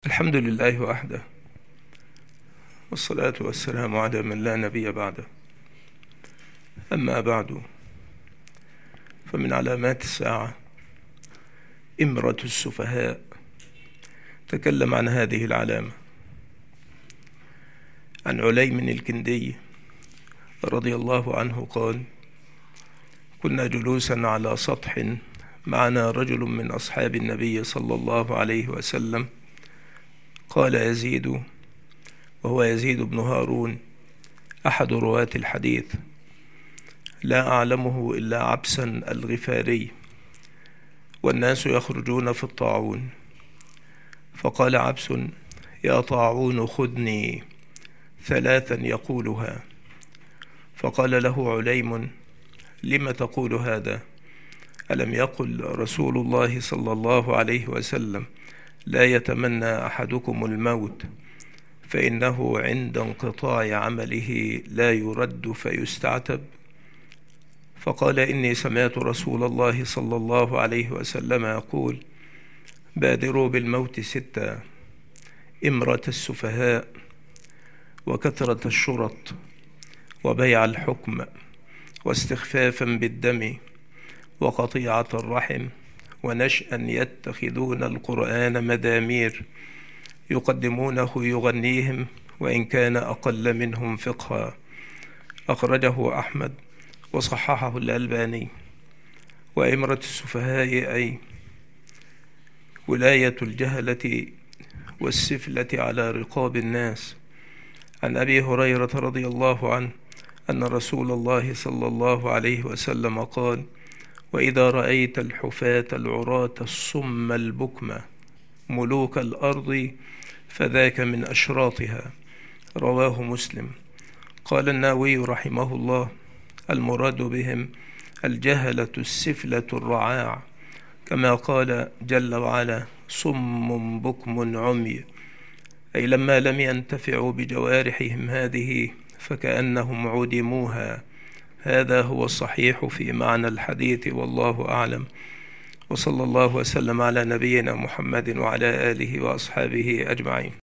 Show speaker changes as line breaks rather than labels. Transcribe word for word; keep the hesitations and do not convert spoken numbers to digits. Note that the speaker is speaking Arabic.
الحمد لله وحده، والصلاة والسلام على من لا نبي بعده. أما بعد، فمن علامات الساعة إمرة السفهاء. تكلم عن هذه العلامة عن عليم الكندي رضي الله عنه قال: كنا جلوسا على سطح، معنا رجل من أصحاب النبي صلى الله عليه وسلم. قال يزيد، وهو يزيد بن هارون أحد رواة الحديث: لا أعلمه إلا عبسا الغفاري، والناس يخرجون في الطاعون. فقال عبس: يا طاعون خذني، ثلاثا يقولها. فقال له عليم: لم تقول هذا؟ ألم يقل رسول الله صلى الله عليه وسلم: لا يتمنى أحدكم الموت، فإنه عند انقطاع عمله لا يرد فيستعتب؟ فقال: إني سمعت رسول الله صلى الله عليه وسلم يقول: بادروا بالموت ستة: إمرة السفهاء، وكثرة الشرط، وبيع الحكم، واستخفافا بالدم، وقطيعة الرحم، ونشأ يتخذون القرآن مدامير، يقدمونه يغنيهم وإن كان أقل منهم فقها. أخرجه أحمد وصححه الألباني. وإمرة السفهاء أي ولاية الجهلة والسفلة على رقاب الناس. عن أبي هريرة رضي الله عنه أن رسول الله صلى الله عليه وسلم قال: وإذا رأيت الحفاة العراة الصم البكمة ملوك الأرض فذاك من أشراطها. رواه مسلم. قال النووي رحمه الله: المراد بهم الجهلة السفلة الرعاع، كما قال جل وعلا: صم بكم عمي، أي لما لم ينتفعوا بجوارحهم هذه فكأنهم عدموها. هذا هو الصحيح في معنى الحديث، والله أعلم. وصلى الله وسلم على نبينا محمد وعلى آله وأصحابه أجمعين.